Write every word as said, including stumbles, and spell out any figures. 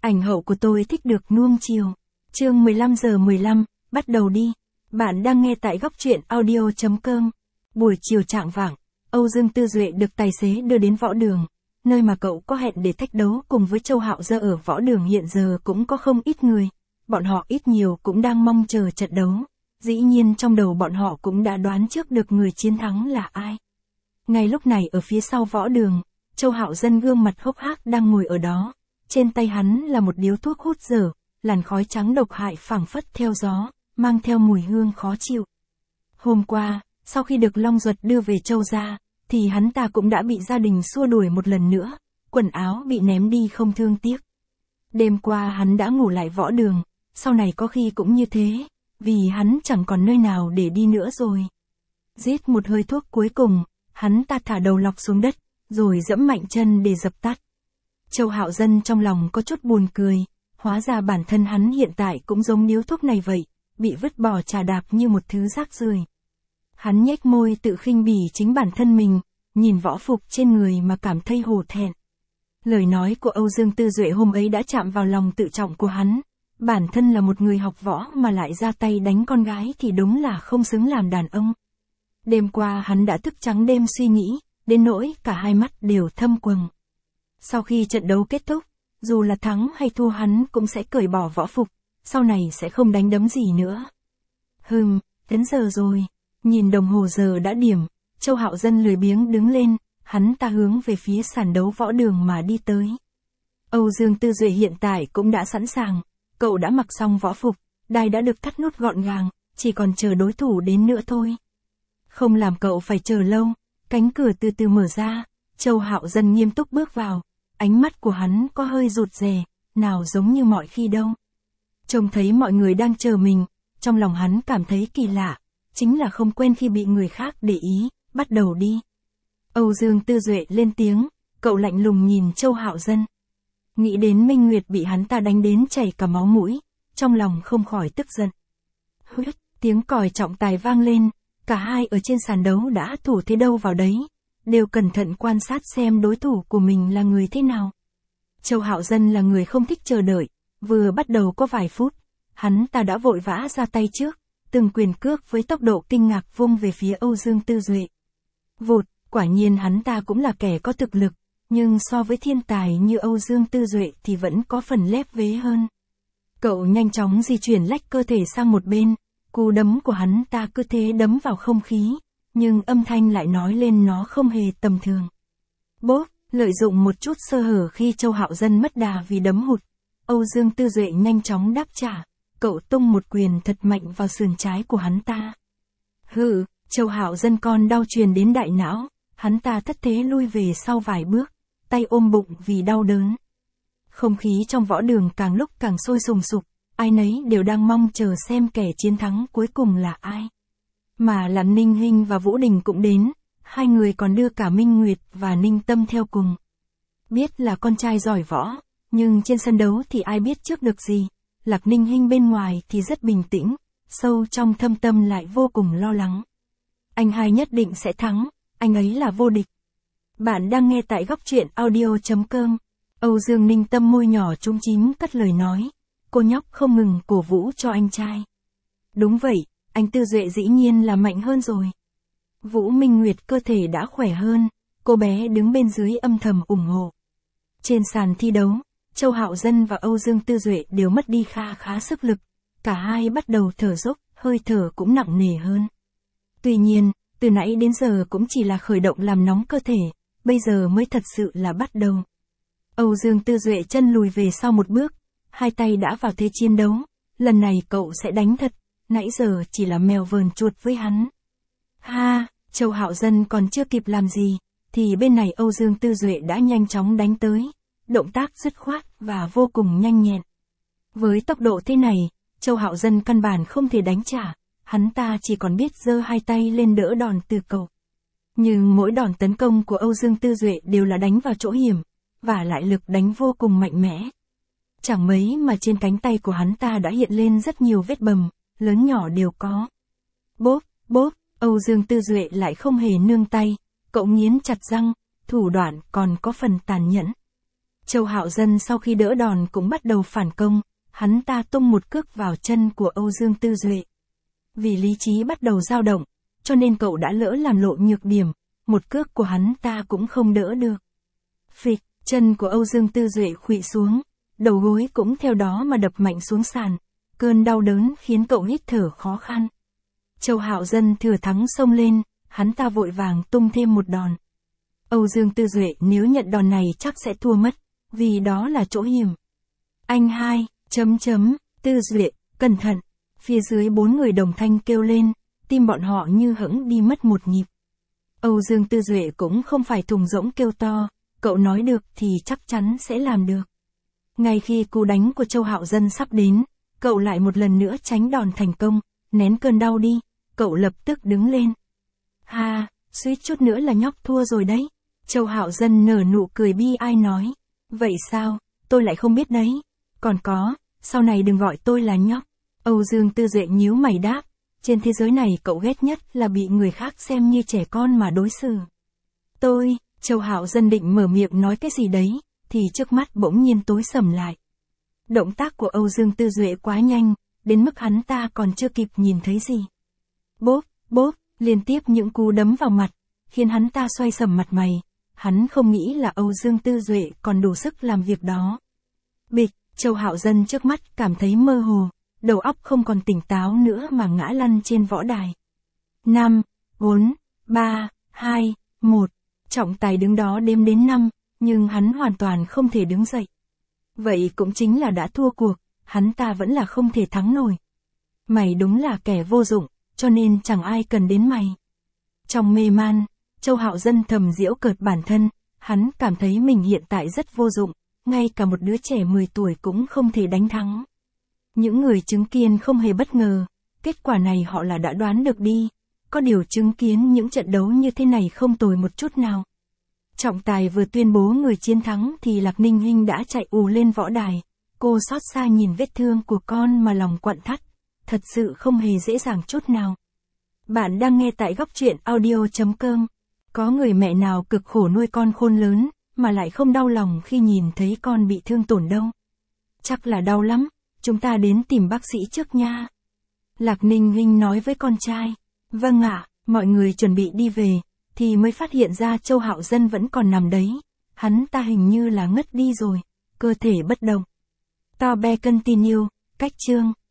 Ảnh hậu của tôi thích được nuông chiều. Chương mười lăm giờ mười lăm, bắt đầu đi. Bạn đang nghe tại góc truyện audio chấm com. Buổi chiều trạng vạng, Âu Dương Tư Duệ được tài xế đưa đến võ đường, nơi mà cậu có hẹn để thách đấu cùng với Châu Hạo Dơ. Ở võ đường hiện giờ cũng có không ít người, bọn họ ít nhiều cũng đang mong chờ trận đấu. Dĩ nhiên trong đầu bọn họ cũng đã đoán trước được người chiến thắng là ai. Ngay lúc này ở phía sau võ đường, Châu Hạo Dân gương mặt hốc hác đang ngồi ở đó. Trên tay hắn là một điếu thuốc hút dở, làn khói trắng độc hại phảng phất theo gió, mang theo mùi hương khó chịu. Hôm qua, sau khi được Long Duật đưa về Châu gia, thì hắn ta cũng đã bị gia đình xua đuổi một lần nữa, quần áo bị ném đi không thương tiếc. Đêm qua hắn đã ngủ lại võ đường, sau này có khi cũng như thế, vì hắn chẳng còn nơi nào để đi nữa rồi. Rít một hơi thuốc cuối cùng, hắn ta thả đầu lọc xuống đất, rồi giẫm mạnh chân để dập tắt. Châu Hạo Dân trong lòng có chút buồn cười, hóa ra bản thân hắn hiện tại cũng giống điếu thuốc này vậy, bị vứt bỏ chà đạp như một thứ rác rưởi. Hắn nhếch môi tự khinh bỉ chính bản thân mình, nhìn võ phục trên người mà cảm thấy hổ thẹn. Lời nói của Âu Dương Tư Duệ hôm ấy đã chạm vào lòng tự trọng của hắn, bản thân là một người học võ mà lại ra tay đánh con gái thì đúng là không xứng làm đàn ông. Đêm qua hắn đã thức trắng đêm suy nghĩ, đến nỗi cả hai mắt đều thâm quầng. Sau khi trận đấu kết thúc, dù là thắng hay thua hắn cũng sẽ cởi bỏ võ phục, sau này sẽ không đánh đấm gì nữa. Hừm, đến giờ rồi. Nhìn đồng hồ giờ đã điểm, Châu Hạo Dân lười biếng đứng lên, hắn ta hướng về phía sàn đấu võ đường mà đi tới. Âu Dương Tư Duệ hiện tại cũng đã sẵn sàng, cậu đã mặc xong võ phục, đai đã được thắt nút gọn gàng, chỉ còn chờ đối thủ đến nữa thôi. Không làm cậu phải chờ lâu, cánh cửa từ từ mở ra, Châu Hạo Dân nghiêm túc bước vào, ánh mắt của hắn có hơi rụt rè, nào giống như mọi khi đâu. Trông thấy mọi người đang chờ mình, trong lòng hắn cảm thấy kỳ lạ, chính là không quen khi bị người khác để ý, bắt đầu đi. Âu Dương Tư Duệ lên tiếng, cậu lạnh lùng nhìn Châu Hạo Dân. Nghĩ đến Minh Nguyệt bị hắn ta đánh đến chảy cả máu mũi, trong lòng không khỏi tức giận. Huyết, tiếng còi trọng tài vang lên, cả hai ở trên sàn đấu đã thủ thế đâu vào đấy, đều cẩn thận quan sát xem đối thủ của mình là người thế nào. Châu Hạo Dân là người không thích chờ đợi, vừa bắt đầu có vài phút, hắn ta đã vội vã ra tay trước, từng quyền cước với tốc độ kinh ngạc vung về phía Âu Dương Tư Duệ. Vụt, quả nhiên hắn ta cũng là kẻ có thực lực, nhưng so với thiên tài như Âu Dương Tư Duệ thì vẫn có phần lép vế hơn. Cậu nhanh chóng di chuyển lách cơ thể sang một bên, cú đấm của hắn ta cứ thế đấm vào không khí, nhưng âm thanh lại nói lên nó không hề tầm thường. Bốp, lợi dụng một chút sơ hở khi Châu Hạo Dân mất đà vì đấm hụt, Âu Dương Tư Duệ nhanh chóng đáp trả, cậu tung một quyền thật mạnh vào sườn trái của hắn ta. Hừ, Châu Hạo Dân con đau truyền đến đại não, hắn ta thất thế lui về sau vài bước, tay ôm bụng vì đau đớn. Không khí trong võ đường càng lúc càng sôi sùng sục, ai nấy đều đang mong chờ xem kẻ chiến thắng cuối cùng là ai. Mà là Ninh Hinh và Vũ Đình cũng đến, hai người còn đưa cả Minh Nguyệt và Ninh Tâm theo cùng. Biết là con trai giỏi võ, nhưng trên sân đấu thì ai biết trước được gì. Lạc Ninh Hinh bên ngoài thì rất bình tĩnh, sâu trong thâm tâm lại vô cùng lo lắng. Anh hai nhất định sẽ thắng, anh ấy là vô địch. Bạn đang nghe tại góc truyện audio chấm com. Âu Dương Ninh Tâm môi nhỏ trúng chím cất lời nói, cô nhóc không ngừng cổ vũ cho anh trai. Đúng vậy, anh Tư Duệ dĩ nhiên là mạnh hơn rồi. Vũ Minh Nguyệt cơ thể đã khỏe hơn, cô bé đứng bên dưới âm thầm ủng hộ. Trên sàn thi đấu, Châu Hạo Dân và Âu Dương Tư Duệ đều mất đi kha khá sức lực, cả hai bắt đầu thở dốc, hơi thở cũng nặng nề hơn. Tuy nhiên, từ nãy đến giờ cũng chỉ là khởi động làm nóng cơ thể, bây giờ mới thật sự là bắt đầu. Âu Dương Tư Duệ chân lùi về sau một bước, hai tay đã vào thế chiến đấu, lần này cậu sẽ đánh thật, nãy giờ chỉ là mèo vờn chuột với hắn. Ha, Châu Hạo Dân còn chưa kịp làm gì, thì bên này Âu Dương Tư Duệ đã nhanh chóng đánh tới. Động tác dứt khoát và vô cùng nhanh nhẹn. Với tốc độ thế này, Châu Hạo Dân căn bản không thể đánh trả, hắn ta chỉ còn biết giơ hai tay lên đỡ đòn từ cậu. Nhưng mỗi đòn tấn công của Âu Dương Tư Duệ đều là đánh vào chỗ hiểm, và lại lực đánh vô cùng mạnh mẽ. Chẳng mấy mà trên cánh tay của hắn ta đã hiện lên rất nhiều vết bầm, lớn nhỏ đều có. Bốp, bốp, Âu Dương Tư Duệ lại không hề nương tay, cậu nghiến chặt răng, thủ đoạn còn có phần tàn nhẫn. Châu Hạo Dân sau khi đỡ đòn cũng bắt đầu phản công, hắn ta tung một cước vào chân của Âu Dương Tư Duệ. Vì lý trí bắt đầu dao động, cho nên cậu đã lỡ làm lộ nhược điểm, một cước của hắn ta cũng không đỡ được. Phịch, chân của Âu Dương Tư Duệ khuỵu xuống, đầu gối cũng theo đó mà đập mạnh xuống sàn, cơn đau đớn khiến cậu hít thở khó khăn. Châu Hạo Dân thừa thắng xông lên, hắn ta vội vàng tung thêm một đòn. Âu Dương Tư Duệ nếu nhận đòn này chắc sẽ thua mất, vì đó là chỗ hiểm. Anh hai, chấm chấm, Tư Duệ, cẩn thận. Phía dưới bốn người đồng thanh kêu lên, tim bọn họ như hững đi mất một nhịp. Âu Dương Tư Duệ cũng không phải thùng rỗng kêu to, cậu nói được thì chắc chắn sẽ làm được. Ngay khi cú đánh của Châu Hạo Dân sắp đến, cậu lại một lần nữa tránh đòn thành công, nén cơn đau đi, cậu lập tức đứng lên. Ha, suýt chút nữa là nhóc thua rồi đấy. Châu Hạo Dân nở nụ cười bi ai nói. Vậy sao, tôi lại không biết đấy. Còn có, sau này đừng gọi tôi là nhóc. Âu Dương Tư Duệ nhíu mày đáp. Trên thế giới này cậu ghét nhất là bị người khác xem như trẻ con mà đối xử. Tôi, Châu Hạo Dân định mở miệng nói cái gì đấy, thì trước mắt bỗng nhiên tối sầm lại. Động tác của Âu Dương Tư Duệ quá nhanh, đến mức hắn ta còn chưa kịp nhìn thấy gì. Bốp, bốp, liên tiếp những cú đấm vào mặt, khiến hắn ta xoay sầm mặt mày. Hắn không nghĩ là Âu Dương Tư Duệ còn đủ sức làm việc đó. Bịch, Châu Hạo Dân trước mắt cảm thấy mơ hồ, đầu óc không còn tỉnh táo nữa mà ngã lăn trên võ đài. năm, bốn, ba, hai, một. Trọng tài đứng đó đếm đến năm, nhưng hắn hoàn toàn không thể đứng dậy. Vậy cũng chính là đã thua cuộc, hắn ta vẫn là không thể thắng nổi. Mày đúng là kẻ vô dụng, cho nên chẳng ai cần đến mày. Trong mê man, Châu Hạo Dân thầm giễu cợt bản thân, hắn cảm thấy mình hiện tại rất vô dụng, ngay cả một đứa trẻ mười tuổi cũng không thể đánh thắng. Những người chứng kiến không hề bất ngờ, kết quả này họ là đã đoán được đi, có điều chứng kiến những trận đấu như thế này không tồi một chút nào. Trọng tài vừa tuyên bố người chiến thắng thì Lạc Ninh Hinh đã chạy ù lên võ đài, cô xót xa nhìn vết thương của con mà lòng quặn thắt, thật sự không hề dễ dàng chút nào. Bạn đang nghe tại góc truyện audio chấm com. Có người mẹ nào cực khổ nuôi con khôn lớn, mà lại không đau lòng khi nhìn thấy con bị thương tổn đâu. Chắc là đau lắm, chúng ta đến tìm bác sĩ trước nha. Lạc Ninh Hinh nói với con trai. Vâng ạ, mọi người chuẩn bị đi về, thì mới phát hiện ra Châu Hạo Dân vẫn còn nằm đấy. Hắn ta hình như là ngất đi rồi, cơ thể bất động. To be continue, cách chương.